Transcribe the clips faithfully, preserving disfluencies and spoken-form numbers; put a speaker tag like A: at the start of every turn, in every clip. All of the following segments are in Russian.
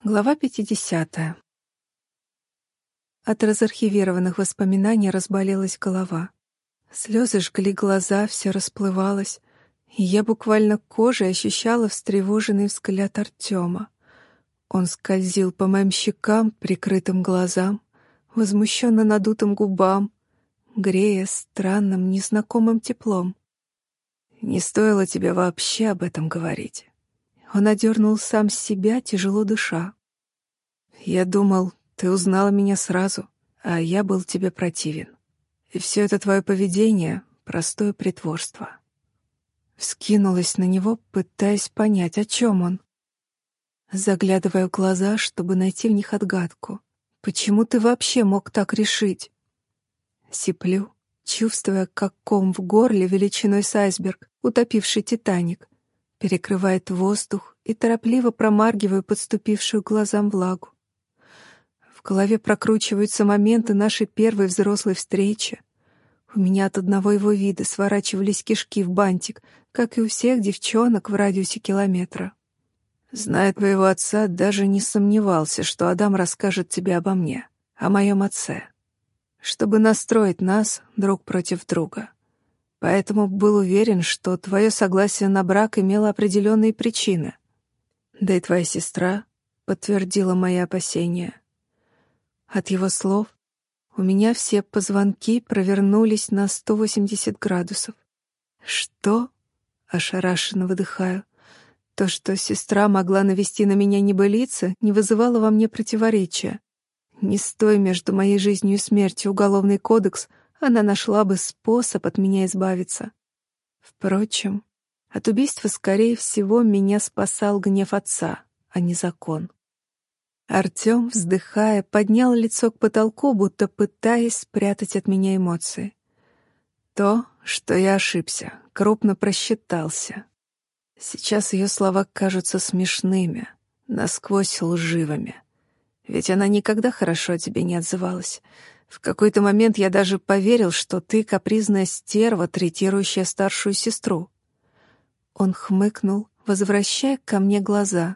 A: Глава пятидесятая. От разархивированных воспоминаний разболелась голова. Слезы жгли глаза, все расплывалось, и я буквально кожей ощущала встревоженный взгляд Артема. Он скользил по моим щекам, прикрытым глазам, возмущенно надутым губам, грея странным, незнакомым теплом. «Не стоило тебе вообще об этом говорить». Он одернул сам себя, тяжело дыша. «Я думал, ты узнала меня сразу, а я был тебе противен. И все это твое поведение — простое притворство». Вскинулась на него, пытаясь понять, о чем он. Заглядывая в глаза, чтобы найти в них отгадку. «Почему ты вообще мог так решить?» Сиплю, чувствуя, как ком в горле величиной с айсберг, утопивший «Титаник», перекрывает воздух, и торопливо промаргиваю подступившую к глазам влагу. В голове прокручиваются моменты нашей первой взрослой встречи. У меня от одного его вида сворачивались кишки в бантик, как и у всех девчонок в радиусе километра. Зная твоего отца, даже не сомневался, что Адам расскажет тебе обо мне, о моем отце, чтобы настроить нас друг против друга. Поэтому был уверен, что твое согласие на брак имело определенные причины. Да и твоя сестра подтвердила мои опасения. От его слов у меня все позвонки провернулись на сто восемьдесят градусов. «Что?» — ошарашенно выдыхаю. То, что сестра могла навести на меня небылицы, не вызывало во мне противоречия. Не стоя между моей жизнью и смертью уголовный кодекс, она нашла бы способ от меня избавиться. Впрочем, от убийства, скорее всего, меня спасал гнев отца, а не закон. Артем, вздыхая, поднял лицо к потолку, будто пытаясь спрятать от меня эмоции. То, что я ошибся, крупно просчитался. Сейчас ее слова кажутся смешными, насквозь лживыми. Ведь она никогда хорошо о тебе не отзывалась. В какой-то момент я даже поверил, что ты капризная стерва, третирующая старшую сестру. Он хмыкнул, возвращая ко мне глаза.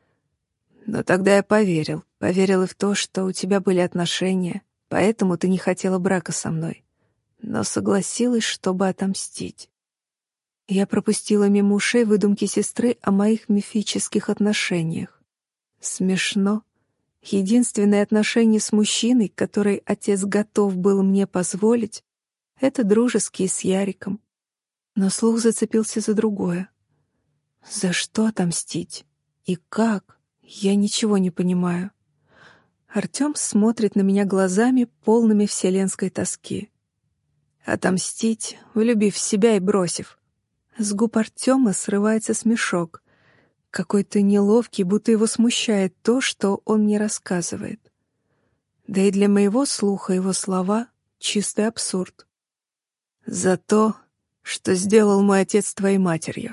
A: Но тогда я поверил, поверил и в то, что у тебя были отношения, поэтому ты не хотела брака со мной, но согласилась, чтобы отомстить. Я пропустила мимо ушей выдумки сестры о моих мифических отношениях. Смешно. Единственное отношение с мужчиной, который отец готов был мне позволить, это дружеские с Яриком. Но слух зацепился за другое. За что отомстить? И как? Я ничего не понимаю. Артем смотрит на меня глазами, полными вселенской тоски. Отомстить, влюбив в себя и бросив. С губ Артема срывается смешок. Какой-то неловкий, будто его смущает то, что он мне рассказывает. Да и для моего слуха его слова — чистый абсурд. За то, что сделал мой отец с твоей матерью.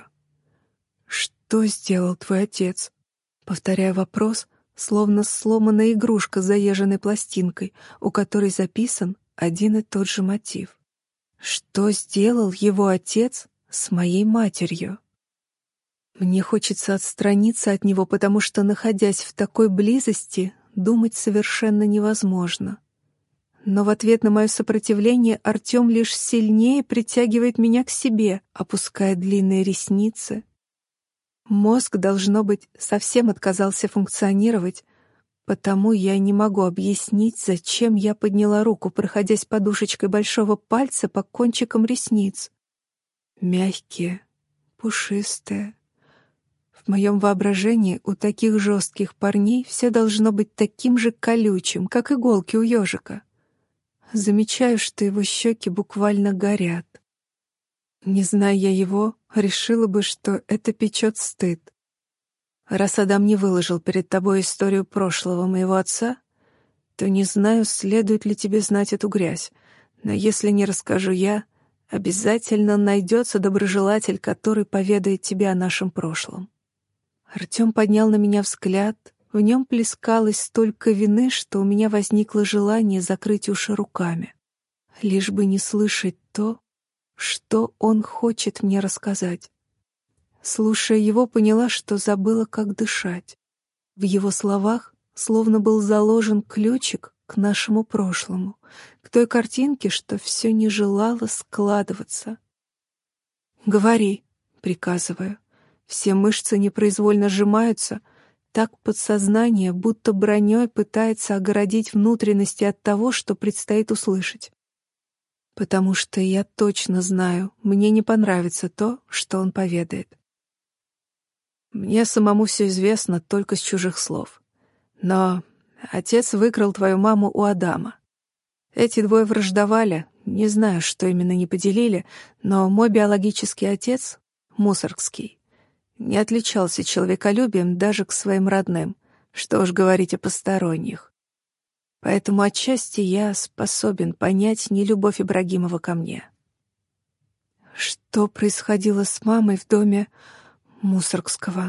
A: Что сделал твой отец? Повторяю вопрос, словно сломанная игрушка с заезженной пластинкой, у которой записан один и тот же мотив. Что сделал его отец с моей матерью? Мне хочется отстраниться от него, потому что, находясь в такой близости, думать совершенно невозможно. Но в ответ на мое сопротивление Артем лишь сильнее притягивает меня к себе, опуская длинные ресницы. Мозг, должно быть, совсем отказался функционировать, потому я не могу объяснить, зачем я подняла руку, проходясь подушечкой большого пальца по кончикам ресниц. Мягкие, пушистые. В моем воображении у таких жестких парней все должно быть таким же колючим, как иголки у ежика. Замечаю, что его щеки буквально горят. Не зная я его, решила бы, что это печет стыд. Раз Адам не выложил перед тобой историю прошлого моего отца, то не знаю, следует ли тебе знать эту грязь, но если не расскажу я, обязательно найдется доброжелатель, который поведает тебе о нашем прошлом. Артем поднял на меня взгляд, в нем плескалось столько вины, что у меня возникло желание закрыть уши руками, лишь бы не слышать то, что он хочет мне рассказать. Слушая его, поняла, что забыла, как дышать. В его словах словно был заложен ключик к нашему прошлому, к той картинке, что все не желало складываться. «Говори», — приказываю. Все мышцы непроизвольно сжимаются, так подсознание будто броней пытается огородить внутренности от того, что предстоит услышать. Потому что я точно знаю, мне не понравится то, что он поведает. Мне самому все известно только с чужих слов. Но отец выкрал твою маму у Адама. Эти двое враждовали, не знаю, что именно не поделили, но мой биологический отец, Мусоргский, не отличался человеколюбием даже к своим родным, что уж говорить о посторонних. Поэтому отчасти я способен понять нелюбовь Ибрагимова ко мне. Что происходило с мамой в доме Мусоргского?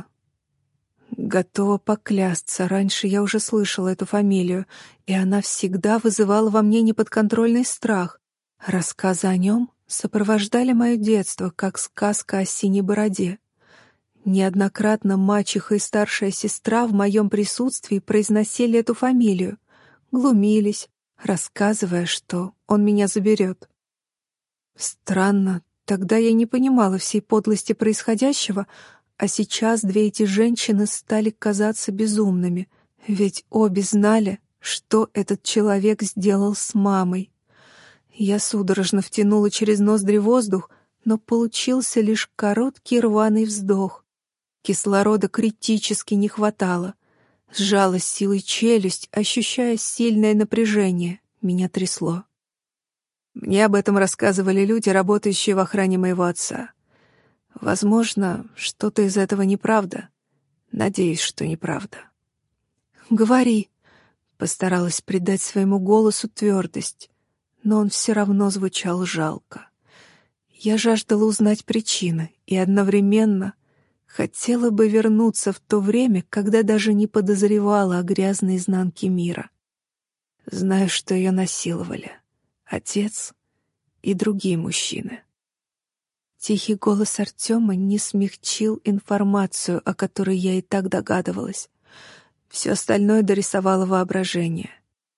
A: Готова поклясться, раньше я уже слышала эту фамилию, и она всегда вызывала во мне неподконтрольный страх. Рассказы о нем сопровождали мое детство, как сказка о синей бороде. Неоднократно мачеха и старшая сестра в моем присутствии произносили эту фамилию, глумились, рассказывая, что он меня заберет. Странно, тогда я не понимала всей подлости происходящего, а сейчас две эти женщины стали казаться безумными, ведь обе знали, что этот человек сделал с мамой. Я судорожно втянула через ноздри воздух, но получился лишь короткий рваный вздох. Кислорода критически не хватало. Сжала с силой челюсть, ощущая сильное напряжение. Меня трясло. Мне об этом рассказывали люди, работающие в охране моего отца. Возможно, что-то из этого неправда. Надеюсь, что неправда. «Говори», — постаралась придать своему голосу твердость, но он все равно звучал жалко. Я жаждала узнать причины и одновременно хотела бы вернуться в то время, когда даже не подозревала о грязной изнанке мира. Знаю, что ее насиловали отец и другие мужчины. Тихий голос Артема не смягчил информацию, о которой я и так догадывалась. Все остальное дорисовало воображение.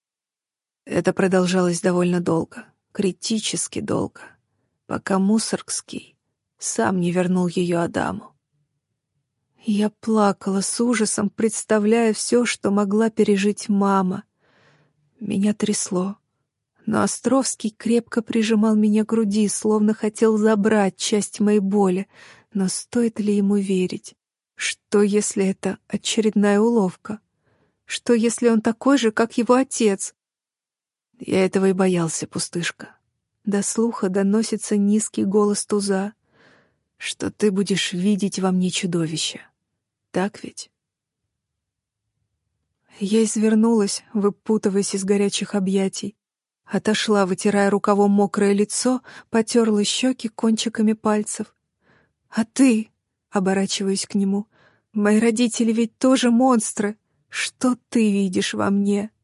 A: Это продолжалось довольно долго, критически долго, пока Мусоргский сам не вернул ее Адаму. Я плакала с ужасом, представляя все, что могла пережить мама. Меня трясло, но Островский крепко прижимал меня к груди, словно хотел забрать часть моей боли. Но стоит ли ему верить? Что, если это очередная уловка? Что, если он такой же, как его отец? Я этого и боялся, пустышка. До слуха доносится низкий голос Туза, что ты будешь видеть во мне чудовище. Так ведь? Я извернулась, выпутываясь из горячих объятий. Отошла, вытирая рукавом мокрое лицо, потерла щеки кончиками пальцев. «А ты?» — оборачиваюсь к нему. «Мои родители ведь тоже монстры. Что ты видишь во мне?»